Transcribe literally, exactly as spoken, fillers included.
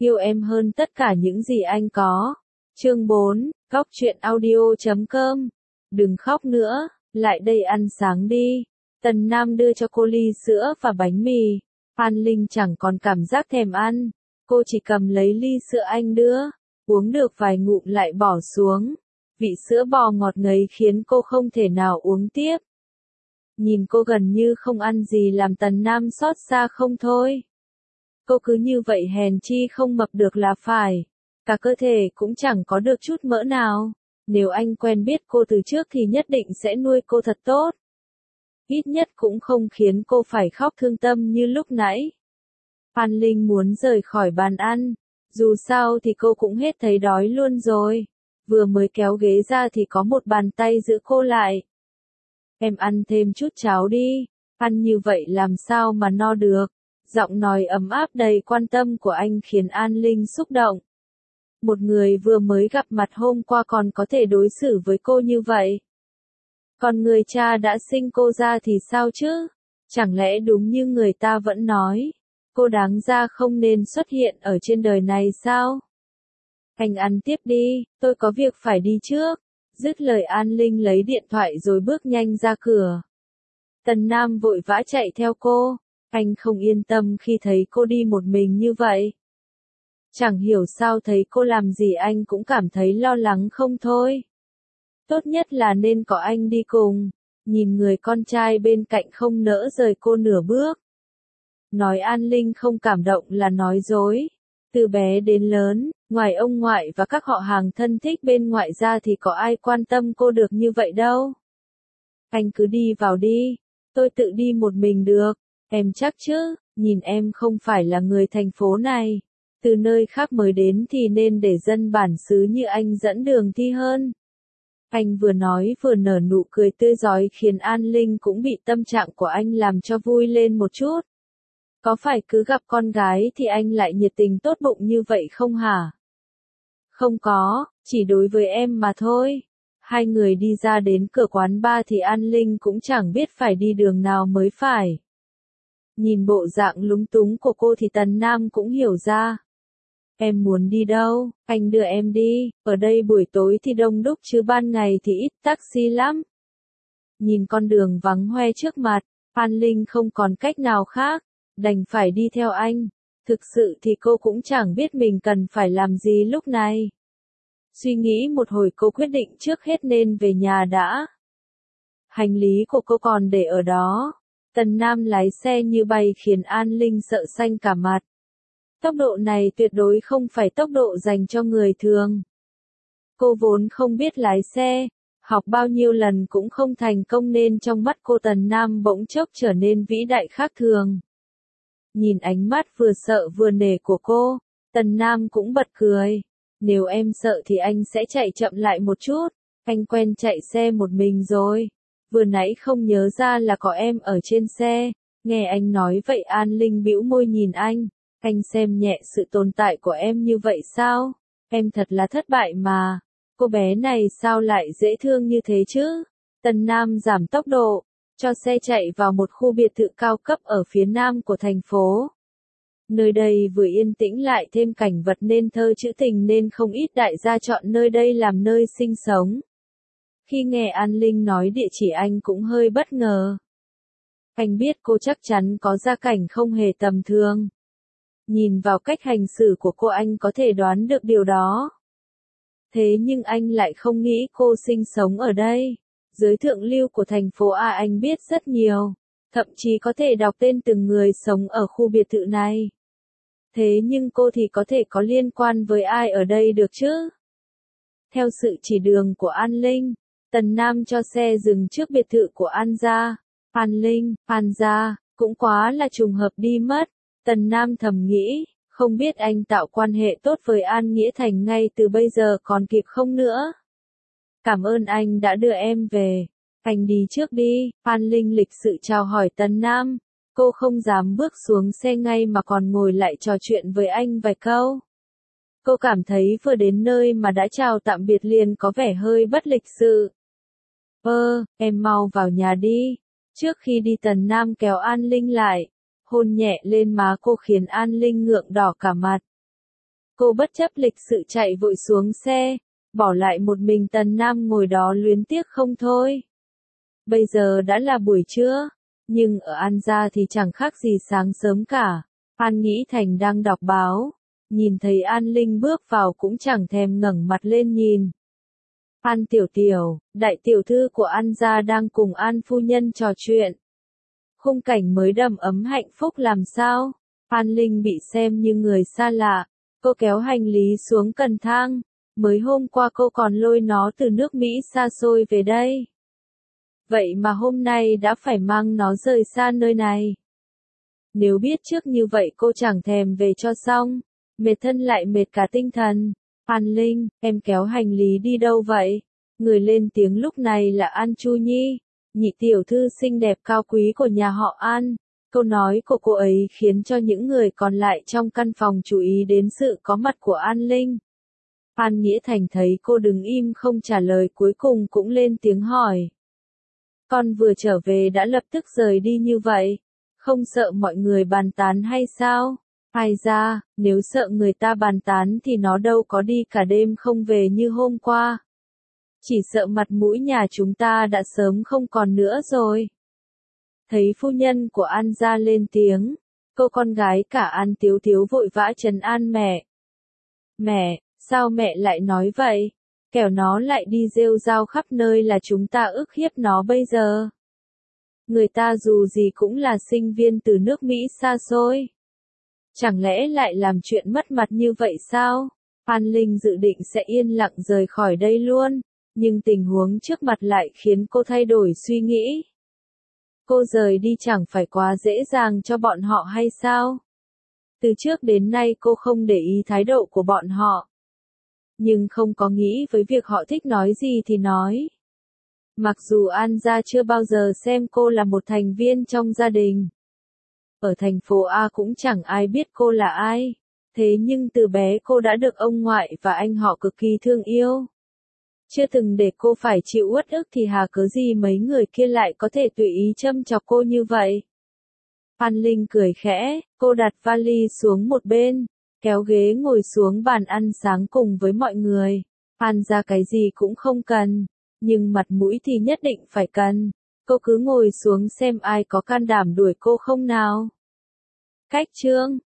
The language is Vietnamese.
Yêu em hơn tất cả những gì anh có. Chương bốn, Góc truyện audio chấm com. Đừng khóc nữa, lại đây ăn sáng đi. Tần Nam đưa cho cô ly sữa và bánh mì. An Linh chẳng còn cảm giác thèm ăn. Cô chỉ cầm lấy ly sữa anh đưa, uống được vài ngụm lại bỏ xuống. Vị sữa bò ngọt ngấy khiến cô không thể nào uống tiếp. Nhìn cô gần như không ăn gì làm Tần Nam xót xa không thôi. Cô cứ như vậy hèn chi không mập được là phải. Cả cơ thể cũng chẳng có được chút mỡ nào. Nếu anh quen biết cô từ trước thì nhất định sẽ nuôi cô thật tốt. Ít nhất cũng không khiến cô phải khóc thương tâm như lúc nãy. An Linh muốn rời khỏi bàn ăn. Dù sao thì cô cũng hết thấy đói luôn rồi. Vừa mới kéo ghế ra thì có một bàn tay giữ cô lại. Em ăn thêm chút cháo đi. Ăn như vậy làm sao mà no được. Giọng nói ấm áp đầy quan tâm của anh khiến An Linh xúc động. Một người vừa mới gặp mặt hôm qua còn có thể đối xử với cô như vậy. Còn người cha đã sinh cô ra thì sao chứ? Chẳng lẽ đúng như người ta vẫn nói, cô đáng ra không nên xuất hiện ở trên đời này sao? Anh ăn tiếp đi, tôi có việc phải đi trước. Dứt lời An Linh lấy điện thoại rồi bước nhanh ra cửa. Tần Nam vội vã chạy theo cô. Anh không yên tâm khi thấy cô đi một mình như vậy. Chẳng hiểu sao thấy cô làm gì anh cũng cảm thấy lo lắng không thôi. Tốt nhất là nên có anh đi cùng. Nhìn người con trai bên cạnh không nỡ rời cô nửa bước. Nói An Linh không cảm động là nói dối. Từ bé đến lớn, ngoài ông ngoại và các họ hàng thân thích bên ngoại ra thì có ai quan tâm cô được như vậy đâu. Anh cứ đi vào đi. Tôi tự đi một mình được. Em chắc chứ, nhìn em không phải là người thành phố này. Từ nơi khác mới đến thì nên để dân bản xứ như anh dẫn đường thi hơn. Anh vừa nói vừa nở nụ cười tươi rói khiến An Linh cũng bị tâm trạng của anh làm cho vui lên một chút. Có phải cứ gặp con gái thì anh lại nhiệt tình tốt bụng như vậy không hả? Không có, chỉ đối với em mà thôi. Hai người đi ra đến cửa quán bar thì An Linh cũng chẳng biết phải đi đường nào mới phải. Nhìn bộ dạng lúng túng của cô thì Tần Nam cũng hiểu ra. Em muốn đi đâu, anh đưa em đi, ở đây buổi tối thì đông đúc chứ ban ngày thì ít taxi lắm. Nhìn con đường vắng hoe trước mặt, An Linh không còn cách nào khác, đành phải đi theo anh. Thực sự thì cô cũng chẳng biết mình cần phải làm gì lúc này. Suy nghĩ một hồi cô quyết định trước hết nên về nhà đã. Hành lý của cô còn để ở đó. Tần Nam lái xe như bay khiến An Linh sợ xanh cả mặt. Tốc độ này tuyệt đối không phải tốc độ dành cho người thường. Cô vốn không biết lái xe, học bao nhiêu lần cũng không thành công nên trong mắt cô Tần Nam bỗng chốc trở nên vĩ đại khác thường. Nhìn ánh mắt vừa sợ vừa nể của cô, Tần Nam cũng bật cười. Nếu em sợ thì anh sẽ chạy chậm lại một chút, anh quen chạy xe một mình rồi. Vừa nãy không nhớ ra là có em ở trên xe. Nghe anh nói vậy An Linh bĩu môi nhìn anh. Anh xem nhẹ sự tồn tại của em như vậy sao? Em thật là thất bại mà. Cô bé này sao lại dễ thương như thế chứ? Tần Nam giảm tốc độ, cho xe chạy vào một khu biệt thự cao cấp ở phía nam của thành phố. Nơi đây vừa yên tĩnh lại thêm cảnh vật nên thơ trữ tình nên không ít đại gia chọn nơi đây làm nơi sinh sống. Khi nghe An Linh nói địa chỉ anh cũng hơi bất ngờ. Anh biết cô chắc chắn có gia cảnh không hề tầm thường. Nhìn vào cách hành xử của cô anh có thể đoán được điều đó. Thế nhưng anh lại không nghĩ cô sinh sống ở đây. Giới thượng lưu của thành phố A anh biết rất nhiều. Thậm chí có thể đọc tên từng người sống ở khu biệt thự này. Thế nhưng cô thì có thể có liên quan với ai ở đây được chứ? Theo sự chỉ đường của An Linh, Tần Nam cho xe dừng trước biệt thự của An gia. An Linh, An gia, cũng quá là trùng hợp đi mất. Tần Nam thầm nghĩ, không biết anh tạo quan hệ tốt với An Nghĩa Thành ngay từ bây giờ còn kịp không nữa. Cảm ơn anh đã đưa em về. Anh đi trước đi. An Linh lịch sự chào hỏi Tần Nam. Cô không dám bước xuống xe ngay mà còn ngồi lại trò chuyện với anh vài câu. Cô cảm thấy vừa đến nơi mà đã chào tạm biệt liền có vẻ hơi bất lịch sự. Ơ, em mau vào nhà đi. Trước khi đi Tần Nam kéo An Linh lại, hôn nhẹ lên má cô khiến An Linh ngượng đỏ cả mặt. Cô bất chấp lịch sự chạy vội xuống xe, bỏ lại một mình Tần Nam ngồi đó luyến tiếc không thôi. Bây giờ đã là buổi trưa, nhưng ở An gia thì chẳng khác gì sáng sớm cả. An Nghĩ Thành đang đọc báo, nhìn thấy An Linh bước vào cũng chẳng thèm ngẩng mặt lên nhìn. An tiểu tiểu, đại tiểu thư của An gia đang cùng An phu nhân trò chuyện. Khung cảnh mới đầm ấm hạnh phúc làm sao? An Linh bị xem như người xa lạ, cô kéo hành lý xuống cần thang, mới hôm qua cô còn lôi nó từ nước Mỹ xa xôi về đây. Vậy mà hôm nay đã phải mang nó rời xa nơi này. Nếu biết trước như vậy cô chẳng thèm về cho xong, mệt thân lại mệt cả tinh thần. An Linh, em kéo hành lý đi đâu vậy? Người lên tiếng lúc này là An Chu Nhi, nhị tiểu thư xinh đẹp cao quý của nhà họ An. Câu nói của cô ấy khiến cho những người còn lại trong căn phòng chú ý đến sự có mặt của An Linh. An Nghĩa Thành thấy cô đứng im không trả lời cuối cùng cũng lên tiếng hỏi. Con vừa trở về đã lập tức rời đi như vậy, không sợ mọi người bàn tán hay sao? Ai ra, nếu sợ người ta bàn tán thì nó đâu có đi cả đêm không về như hôm qua. Chỉ sợ mặt mũi nhà chúng ta đã sớm không còn nữa rồi. Thấy phu nhân của An gia lên tiếng, cô con gái cả An Tiếu Tiếu vội vã trấn an mẹ. Mẹ, sao mẹ lại nói vậy? Kẻo nó lại đi rêu rao khắp nơi là chúng ta ức hiếp nó bây giờ. Người ta dù gì cũng là sinh viên từ nước Mỹ xa xôi. Chẳng lẽ lại làm chuyện mất mặt như vậy sao? An Linh dự định sẽ yên lặng rời khỏi đây luôn, nhưng tình huống trước mặt lại khiến cô thay đổi suy nghĩ. Cô rời đi chẳng phải quá dễ dàng cho bọn họ hay sao? Từ trước đến nay cô không để ý thái độ của bọn họ. Nhưng không có nghĩ với việc họ thích nói gì thì nói. Mặc dù An gia chưa bao giờ xem cô là một thành viên trong gia đình. Ở thành phố A cũng chẳng ai biết cô là ai. Thế nhưng từ bé cô đã được ông ngoại và anh họ cực kỳ thương yêu. Chưa từng để cô phải chịu uất ức thì hà cớ gì mấy người kia lại có thể tùy ý châm chọc cô như vậy. An Linh cười khẽ, cô đặt vali xuống một bên, kéo ghế ngồi xuống bàn ăn sáng cùng với mọi người. An gia cái gì cũng không cần, nhưng mặt mũi thì nhất định phải cần. Cô cứ ngồi xuống xem ai có can đảm đuổi cô không nào. Cách chương